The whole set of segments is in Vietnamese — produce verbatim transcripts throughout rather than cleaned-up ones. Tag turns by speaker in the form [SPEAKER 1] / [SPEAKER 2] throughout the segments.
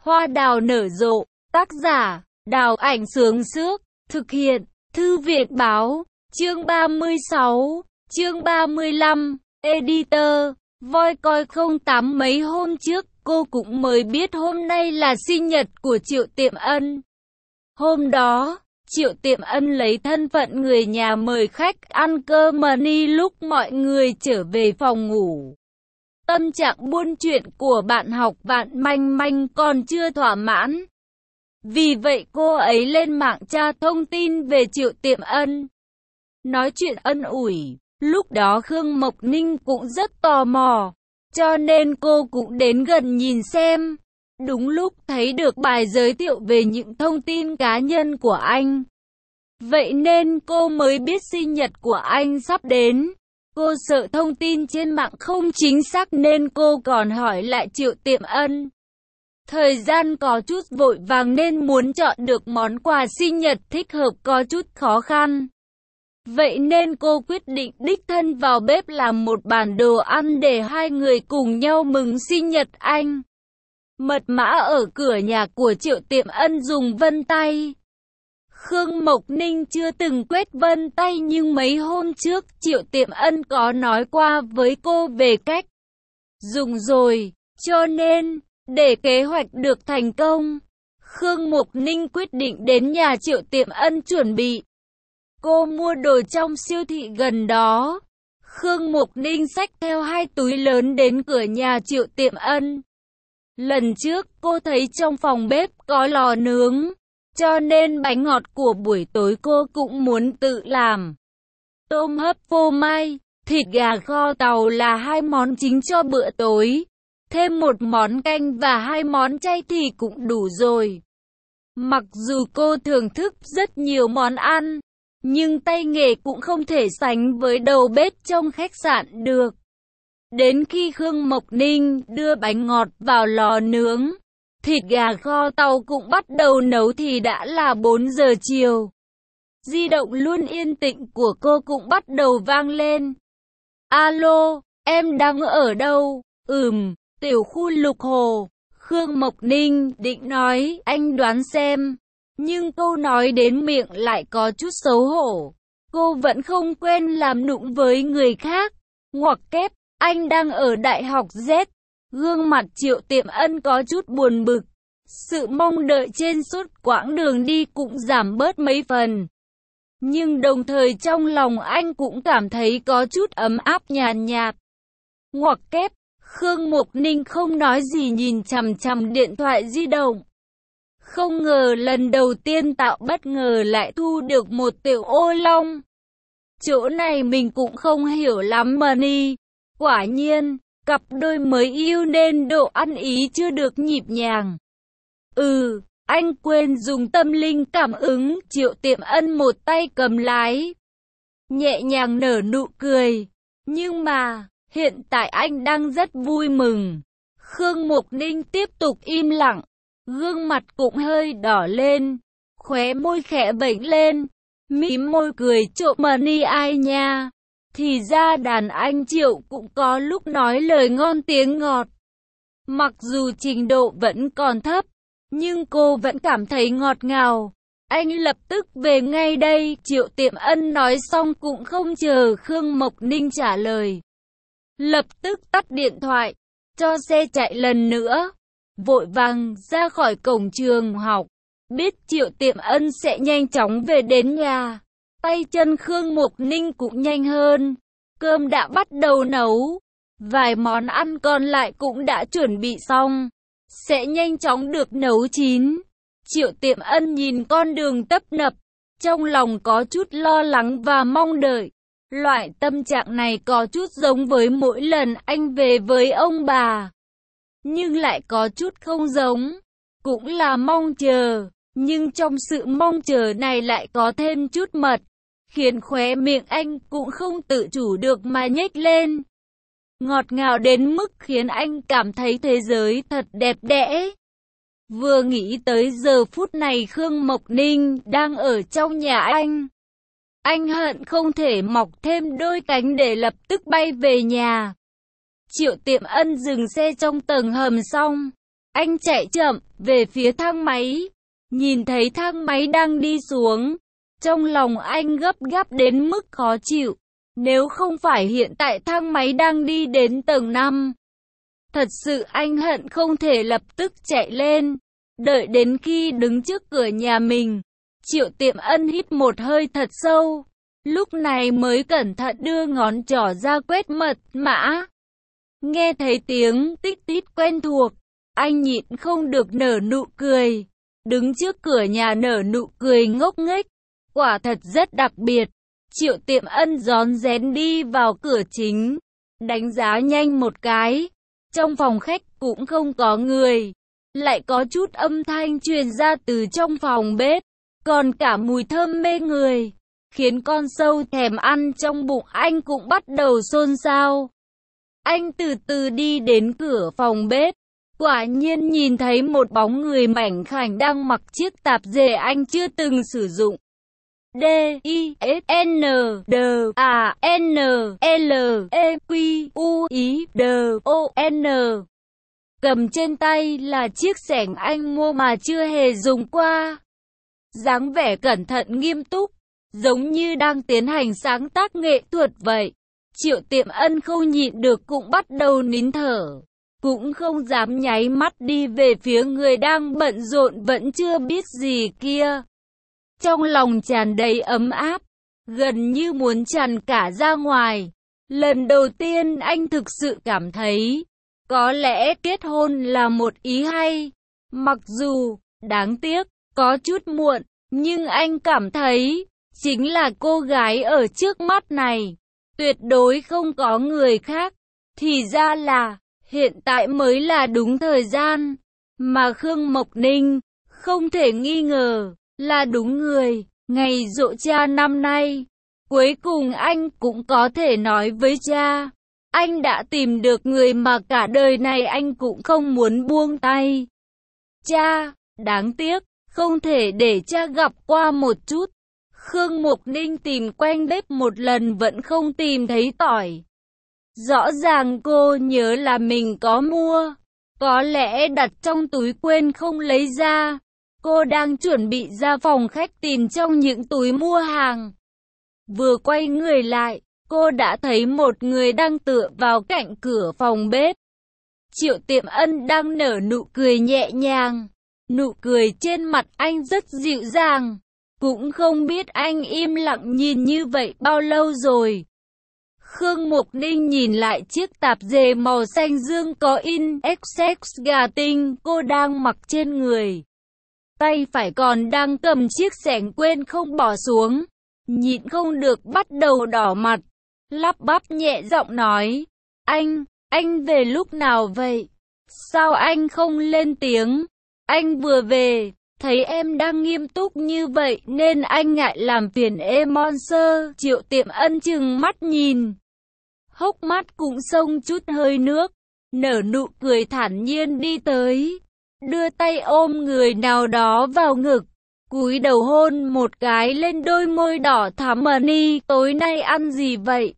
[SPEAKER 1] Hoa đào nở rộ, tác giả, Đào Ảnh Sướng Sước, thực hiện, Thư viện Báo, chương ba mươi sáu, chương ba mươi lăm, editor, voi coi không tám. Mấy hôm trước, cô cũng mới biết hôm nay là sinh nhật của Triệu Tiệm Ân. Hôm đó, Triệu Tiệm Ân lấy thân phận người nhà mời khách ăn cơm money lúc mọi người trở về phòng ngủ. Tâm trạng buôn chuyện của bạn học Vạn Manh Manh còn chưa thỏa mãn. Vì vậy cô ấy lên mạng tra thông tin về Triệu Tiệm Ân. Nói chuyện ân ủi, lúc đó Khương Mộc Ninh cũng rất tò mò, cho nên cô cũng đến gần nhìn xem. Đúng lúc thấy được bài giới thiệu về những thông tin cá nhân của anh. Vậy nên cô mới biết sinh nhật của anh sắp đến. Cô sợ thông tin trên mạng không chính xác nên cô còn hỏi lại Triệu Tiệm Ân. Thời gian có chút vội vàng nên muốn chọn được món quà sinh nhật thích hợp có chút khó khăn. Vậy nên cô quyết định đích thân vào bếp làm một bản đồ ăn để hai người cùng nhau mừng sinh nhật anh. Mật mã ở cửa nhà của Triệu Tiệm Ân dùng vân tay. Khương Mộc Ninh chưa từng quét vân tay nhưng mấy hôm trước Triệu Tiệm Ân có nói qua với cô về cách dùng rồi, cho nên, để kế hoạch được thành công, Khương Mộc Ninh quyết định đến nhà Triệu Tiệm Ân chuẩn bị. Cô mua đồ trong siêu thị gần đó. Khương Mộc Ninh xách theo hai túi lớn đến cửa nhà Triệu Tiệm Ân. Lần trước cô thấy trong phòng bếp có lò nướng, cho nên bánh ngọt của buổi tối cô cũng muốn tự làm. Tôm hấp phô mai, thịt gà kho tàu là hai món chính cho bữa tối. Thêm một món canh và hai món chay thì cũng đủ rồi. Mặc dù cô thưởng thức rất nhiều món ăn, nhưng tay nghề cũng không thể sánh với đầu bếp trong khách sạn được. Đến khi Khương Mộc Ninh đưa bánh ngọt vào lò nướng, thịt gà kho tàu cũng bắt đầu nấu thì đã là bốn giờ chiều. Di động luôn yên tĩnh của cô cũng bắt đầu vang lên. Alo, em đang ở đâu? Ừm, tiểu khu Lục Hồ. Khương Mộc Ninh định nói, anh đoán xem. Nhưng câu nói đến miệng lại có chút xấu hổ. Cô vẫn không quen làm nũng với người khác. Ngoặc kép, anh đang ở Đại học Z. Gương mặt Triệu Tiệm Ân có chút buồn bực. Sự mong đợi trên suốt quãng đường đi cũng giảm bớt mấy phần. Nhưng đồng thời trong lòng anh cũng cảm thấy có chút ấm áp nhàn nhạt. Ngoặc kép, Khương Mộc Ninh không nói gì nhìn chằm chằm điện thoại di động. Không ngờ lần đầu tiên tạo bất ngờ lại thu được một tiểu ô long. Chỗ này mình cũng không hiểu lắm mà ni. Quả nhiên, cặp đôi mới yêu nên độ ăn ý chưa được nhịp nhàng. Ừ, anh quên dùng tâm linh cảm ứng. Triệu Tiệm Ân một tay cầm lái, nhẹ nhàng nở nụ cười. Nhưng mà, hiện tại anh đang rất vui mừng. Khương Mộc Ninh tiếp tục im lặng, gương mặt cũng hơi đỏ lên, khóe môi khẽ vểnh lên, mím môi cười trộm mà ni ai nha. Thì ra đàn anh Triệu cũng có lúc nói lời ngon tiếng ngọt. Mặc dù trình độ vẫn còn thấp, nhưng cô vẫn cảm thấy ngọt ngào. Anh lập tức về ngay đây. Triệu Tiệm Ân nói xong cũng không chờ Khương Mộc Ninh trả lời. Lập tức tắt điện thoại, cho xe chạy lần nữa. Vội vàng ra khỏi cổng trường học. Biết Triệu Tiệm Ân sẽ nhanh chóng về đến nhà. Tay chân Khương Mộc Ninh cũng nhanh hơn. Cơm đã bắt đầu nấu. Vài món ăn còn lại cũng đã chuẩn bị xong. Sẽ nhanh chóng được nấu chín. Triệu Tiệm Ân nhìn con đường tấp nập. Trong lòng có chút lo lắng và mong đợi. Loại tâm trạng này có chút giống với mỗi lần anh về với ông bà. Nhưng lại có chút không giống. Cũng là mong chờ. Nhưng trong sự mong chờ này lại có thêm chút mật. Khiến khóe miệng anh cũng không tự chủ được mà nhếch lên. Ngọt ngào đến mức khiến anh cảm thấy thế giới thật đẹp đẽ. Vừa nghĩ tới giờ phút này Khương Mộc Ninh đang ở trong nhà anh. Anh hận không thể mọc thêm đôi cánh để lập tức bay về nhà. Triệu Tiệm Ân dừng xe trong tầng hầm xong. Anh chạy chậm về phía thang máy, nhìn thấy thang máy đang đi xuống. Trong lòng anh gấp gáp đến mức khó chịu. Nếu không phải hiện tại thang máy đang đi đến tầng năm, thật sự anh hận không thể lập tức chạy lên. Đợi đến khi đứng trước cửa nhà mình, Triệu Tiệm Ân hít một hơi thật sâu, lúc này mới cẩn thận đưa ngón trỏ ra quét mật mã. Nghe thấy tiếng tít tít quen thuộc, anh nhịn không được nở nụ cười. Đứng trước cửa nhà nở nụ cười ngốc nghếch, quả thật rất đặc biệt. Triệu Tiệm Ân rón rén đi vào cửa chính, đánh giá nhanh một cái. Trong phòng khách cũng không có người, lại có chút âm thanh truyền ra từ trong phòng bếp, còn cả mùi thơm mê người, khiến con sâu thèm ăn trong bụng anh cũng bắt đầu xôn xao. Anh từ từ đi đến cửa phòng bếp, quả nhiên nhìn thấy một bóng người mảnh khảnh đang mặc chiếc tạp dề anh chưa từng sử dụng. D I S N D A N L E Q U I D O N. Cầm trên tay là chiếc xẻng anh mua mà chưa hề dùng qua. Dáng vẻ cẩn thận nghiêm túc, giống như đang tiến hành sáng tác nghệ thuật vậy. Triệu Tiệm Ân không nhịn được cũng bắt đầu nín thở, cũng không dám nháy mắt đi về phía người đang bận rộn vẫn chưa biết gì kia. Trong lòng tràn đầy ấm áp, gần như muốn tràn cả ra ngoài. Lần đầu tiên anh thực sự cảm thấy, có lẽ kết hôn là một ý hay. Mặc dù, đáng tiếc, có chút muộn, nhưng anh cảm thấy, chính là cô gái ở trước mắt này. Tuyệt đối không có người khác. Thì ra là, hiện tại mới là đúng thời gian. Mà Khương Mộc Ninh, không thể nghi ngờ, là đúng người. Ngày giỗ cha năm nay, cuối cùng anh cũng có thể nói với cha, anh đã tìm được người mà cả đời này anh cũng không muốn buông tay. Cha, đáng tiếc, không thể để cha gặp qua một chút. Khương Mộc Ninh tìm quanh bếp một lần vẫn không tìm thấy tỏi. Rõ ràng cô nhớ là mình có mua, có lẽ đặt trong túi quên không lấy ra. Cô đang chuẩn bị ra phòng khách tìm trong những túi mua hàng. Vừa quay người lại, cô đã thấy một người đang tựa vào cạnh cửa phòng bếp. Triệu Tiệm Ân đang nở nụ cười nhẹ nhàng. Nụ cười trên mặt anh rất dịu dàng. Cũng không biết anh im lặng nhìn như vậy bao lâu rồi. Khương Mộc Ninh nhìn lại chiếc tạp dề màu xanh dương có in X X gà tinh cô đang mặc trên người. Tay phải còn đang cầm chiếc xẻng quên không bỏ xuống. Nhịn không được bắt đầu đỏ mặt. Lắp bắp nhẹ giọng nói. Anh, anh về lúc nào vậy? Sao anh không lên tiếng? Anh vừa về, thấy em đang nghiêm túc như vậy nên anh ngại làm phiền em Monster. Triệu Tiệm Ân chừng mắt nhìn. Hốc mắt cũng xông chút hơi nước. Nở nụ cười thản nhiên đi tới. Đưa tay ôm người nào đó vào ngực. Cúi đầu hôn một cái lên đôi môi đỏ thắm. Money, tối nay ăn gì vậy?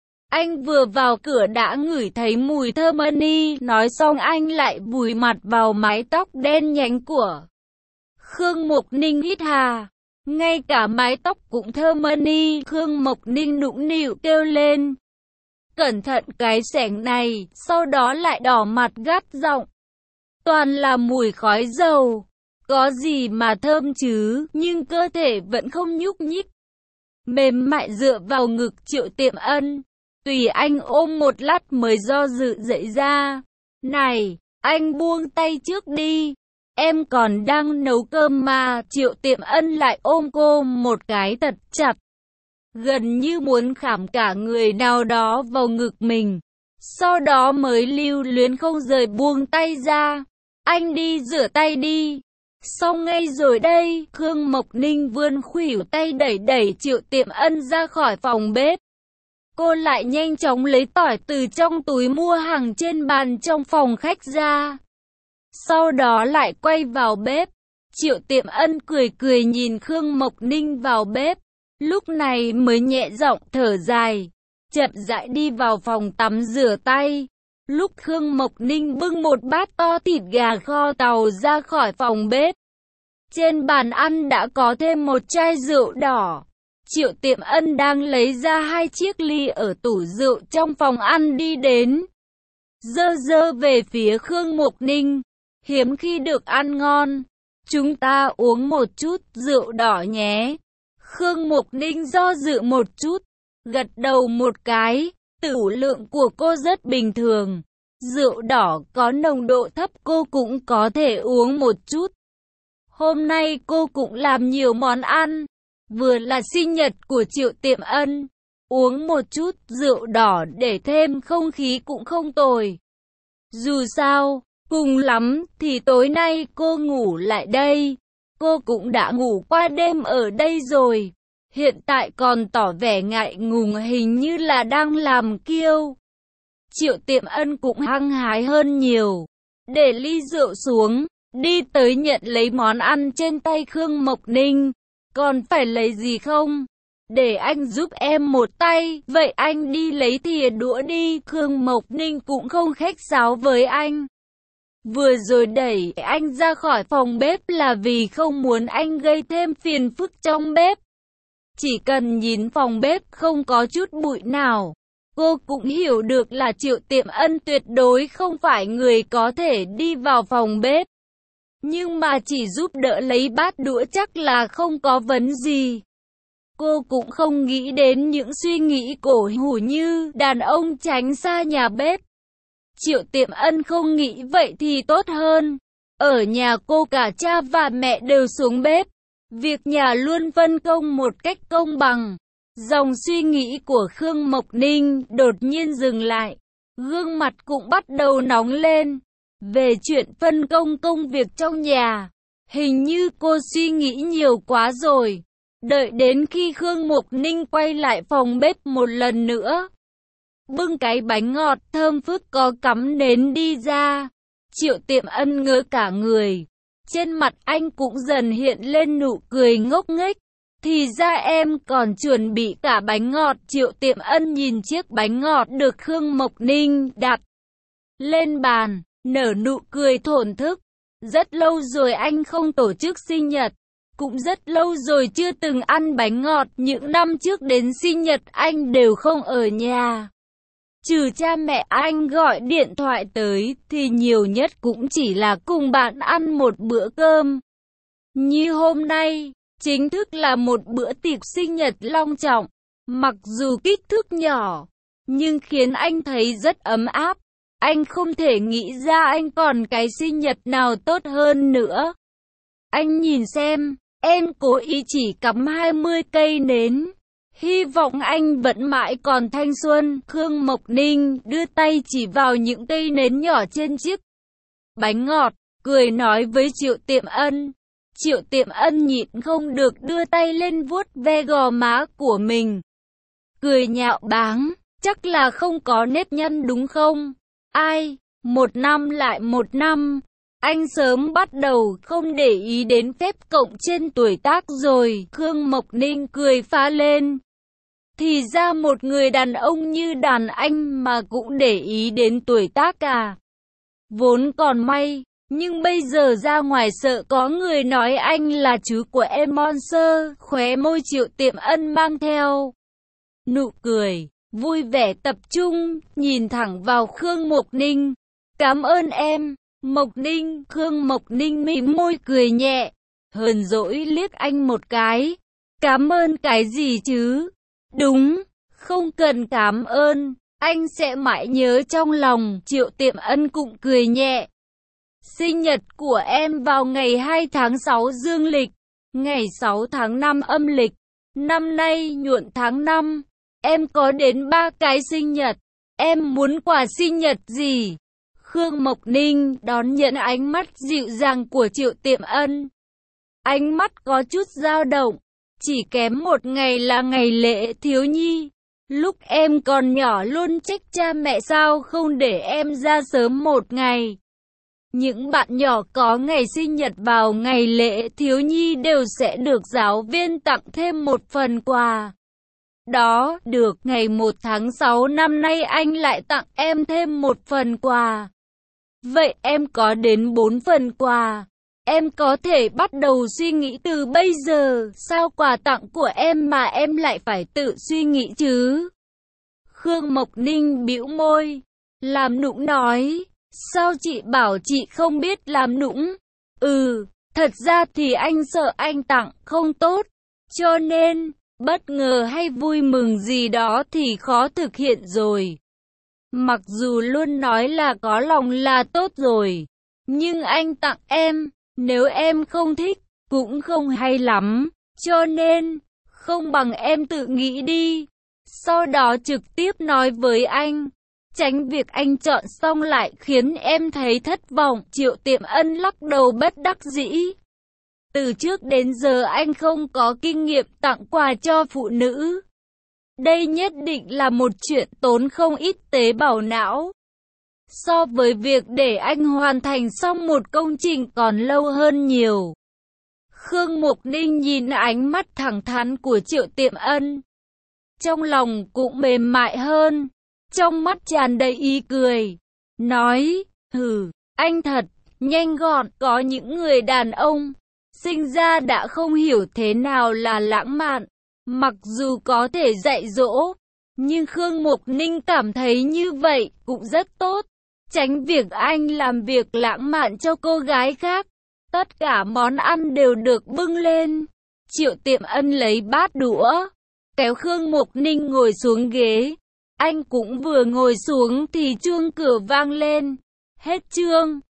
[SPEAKER 1] Anh vừa vào cửa đã ngửi thấy mùi thơm. Money, nói xong anh lại vùi mặt vào mái tóc đen nhánh của Khương Mộc Ninh hít hà. Ngay cả mái tóc cũng thơm. Money, Khương Mộc Ninh nũng nịu kêu lên. Cẩn thận cái xẻng này, sau đó lại đỏ mặt gắt giọng. Toàn là mùi khói dầu. Có gì mà thơm chứ, nhưng cơ thể vẫn không nhúc nhích. Mềm mại dựa vào ngực Triệu Tiệm Ân. Tùy anh ôm một lát mới do dự dậy ra. Này, anh buông tay trước đi. Em còn đang nấu cơm mà. Triệu Tiệm Ân lại ôm cô một cái thật chặt. Gần như muốn khảm cả người nào đó vào ngực mình. Sau đó mới lưu luyến không rời buông tay ra. Anh đi rửa tay đi. Xong ngay rồi đây. Khương Mộc Ninh vươn khuỷu tay đẩy đẩy Triệu Tiệm Ân ra khỏi phòng bếp. Cô lại nhanh chóng lấy tỏi từ trong túi mua hàng trên bàn trong phòng khách ra. Sau đó lại quay vào bếp. Triệu Tiệm Ân cười cười nhìn Khương Mộc Ninh vào bếp. Lúc này mới nhẹ giọng thở dài. Chậm rãi đi vào phòng tắm rửa tay. Lúc Khương Mộc Ninh bưng một bát to thịt gà kho tàu ra khỏi phòng bếp, trên bàn ăn đã có thêm một chai rượu đỏ. Triệu Tiệm Ân đang lấy ra hai chiếc ly ở tủ rượu trong phòng ăn đi đến, dơ dơ về phía Khương Mộc Ninh. Hiếm khi được ăn ngon, chúng ta uống một chút rượu đỏ nhé. Khương Mộc Ninh do dự một chút, gật đầu một cái. Tửu lượng của cô rất bình thường, rượu đỏ có nồng độ thấp cô cũng có thể uống một chút. Hôm nay cô cũng làm nhiều món ăn, vừa là sinh nhật của Triệu Tiệm Ân, uống một chút rượu đỏ để thêm không khí cũng không tồi. Dù sao, cùng lắm thì tối nay cô ngủ lại đây. Cô cũng đã ngủ qua đêm ở đây rồi, hiện tại còn tỏ vẻ ngại ngùng, hình như là đang làm kiêu. Triệu Tiệm Ân cũng hăng hái hơn nhiều, để ly rượu xuống, đi tới nhận lấy món ăn trên tay Khương Mộc Ninh. Còn phải lấy gì không? Để anh giúp em một tay, vậy anh đi lấy thìa đũa đi. Khương Mộc Ninh cũng không khách sáo với anh. Vừa rồi đẩy anh ra khỏi phòng bếp là vì không muốn anh gây thêm phiền phức trong bếp. Chỉ cần nhìn phòng bếp không có chút bụi nào, cô cũng hiểu được là Triệu Tiệm Ân tuyệt đối không phải người có thể đi vào phòng bếp. Nhưng mà chỉ giúp đỡ lấy bát đũa chắc là không có vấn gì. Cô cũng không nghĩ đến những suy nghĩ cổ hủ như đàn ông tránh xa nhà bếp. Triệu Tiệm Ân không nghĩ vậy thì tốt hơn. Ở nhà cô cả cha và mẹ đều xuống bếp. Việc nhà luôn phân công một cách công bằng. Dòng suy nghĩ của Khương Mộc Ninh đột nhiên dừng lại. Gương mặt cũng bắt đầu nóng lên. Về chuyện phân công công việc trong nhà, hình như cô suy nghĩ nhiều quá rồi. Đợi đến khi Khương Mộc Ninh quay lại phòng bếp một lần nữa, bưng cái bánh ngọt thơm phức có cắm nến đi ra, Triệu Tiệm Ân ngỡ cả người. Trên mặt anh cũng dần hiện lên nụ cười ngốc nghếch. Thì ra em còn chuẩn bị cả bánh ngọt. Triệu Tiệm Ân nhìn chiếc bánh ngọt được Khương Mộc Ninh đặt lên bàn, nở nụ cười thổn thức. Rất lâu rồi anh không tổ chức sinh nhật, cũng rất lâu rồi chưa từng ăn bánh ngọt. Những năm trước đến sinh nhật anh đều không ở nhà. Trừ cha mẹ anh gọi điện thoại tới thì nhiều nhất cũng chỉ là cùng bạn ăn một bữa cơm. Như hôm nay, chính thức là một bữa tiệc sinh nhật long trọng. Mặc dù kích thước nhỏ, nhưng khiến anh thấy rất ấm áp. Anh không thể nghĩ ra anh còn cái sinh nhật nào tốt hơn nữa. Anh nhìn xem, em cố ý chỉ cắm hai mươi cây nến. Hy vọng anh vẫn mãi còn thanh xuân. Khương Mộc Ninh đưa tay chỉ vào những cây nến nhỏ trên chiếc bánh ngọt, cười nói với Triệu Tiệm Ân. Triệu Tiệm Ân nhịn không được đưa tay lên vuốt ve gò má của mình. Cười nhạo báng, chắc là không có nếp nhăn đúng không? Ai, một năm lại một năm, anh sớm bắt đầu không để ý đến phép cộng trên tuổi tác rồi. Khương Mộc Ninh cười phá lên. Thì ra một người đàn ông như đàn anh mà cũng để ý đến tuổi tác à? Vốn còn may, nhưng bây giờ ra ngoài sợ có người nói anh là chú của em Monster. Khóe môi Triệu Tiệm Ân mang theo nụ cười, vui vẻ tập trung, nhìn thẳng vào Khương Mộc Ninh. Cảm ơn em, Mộc Ninh. Khương Mộc Ninh mỉm môi cười nhẹ, hờn dỗi liếc anh một cái. Cảm ơn cái gì chứ? Đúng, không cần cảm ơn, anh sẽ mãi nhớ trong lòng. Triệu Tiệm Ân cũng cười nhẹ. Sinh nhật của em vào ngày hai tháng sáu dương lịch, ngày sáu tháng năm âm lịch. Năm nay nhuận tháng năm, em có đến ba cái sinh nhật. Em muốn quà sinh nhật gì? Khương Mộc Ninh đón nhận ánh mắt dịu dàng của Triệu Tiệm Ân. Ánh mắt có chút dao động. Chỉ kém một ngày là ngày lễ thiếu nhi. Lúc em còn nhỏ luôn trách cha mẹ sao không để em ra sớm một ngày. Những bạn nhỏ có ngày sinh nhật vào ngày lễ thiếu nhi đều sẽ được giáo viên tặng thêm một phần quà. Đó, được, ngày một tháng sáu năm nay anh lại tặng em thêm một phần quà. Vậy em có đến bốn phần quà. Em có thể bắt đầu suy nghĩ từ bây giờ, sao quà tặng của em mà em lại phải tự suy nghĩ chứ? Khương Mộc Ninh bĩu môi, làm nũng nói, sao chị bảo chị không biết làm nũng? Ừ, thật ra thì anh sợ anh tặng không tốt, cho nên, bất ngờ hay vui mừng gì đó thì khó thực hiện rồi. Mặc dù luôn nói là có lòng là tốt rồi, nhưng anh tặng em, nếu em không thích, cũng không hay lắm, cho nên, không bằng em tự nghĩ đi. Sau đó trực tiếp nói với anh, tránh việc anh chọn xong lại khiến em thấy thất vọng. Triệu Tiệm Ân lắc đầu bất đắc dĩ. Từ trước đến giờ anh không có kinh nghiệm tặng quà cho phụ nữ. Đây nhất định là một chuyện tốn không ít tế bào não. So với việc để anh hoàn thành xong một công trình còn lâu hơn nhiều. Khương Mộc Ninh nhìn ánh mắt thẳng thắn của Triệu Tiệm Ân. Trong lòng cũng mềm mại hơn. Trong mắt tràn đầy ý cười. Nói, hừ, anh thật, nhanh gọn. Có những người đàn ông, sinh ra đã không hiểu thế nào là lãng mạn. Mặc dù có thể dạy dỗ, nhưng Khương Mộc Ninh cảm thấy như vậy cũng rất tốt. Tránh việc anh làm việc lãng mạn cho cô gái khác. Tất cả món ăn đều được bưng lên. Triệu Tiệm Ân lấy bát đũa, kéo Khương Mộc Ninh ngồi xuống ghế. Anh cũng vừa ngồi xuống thì chuông cửa vang lên. Hết chương.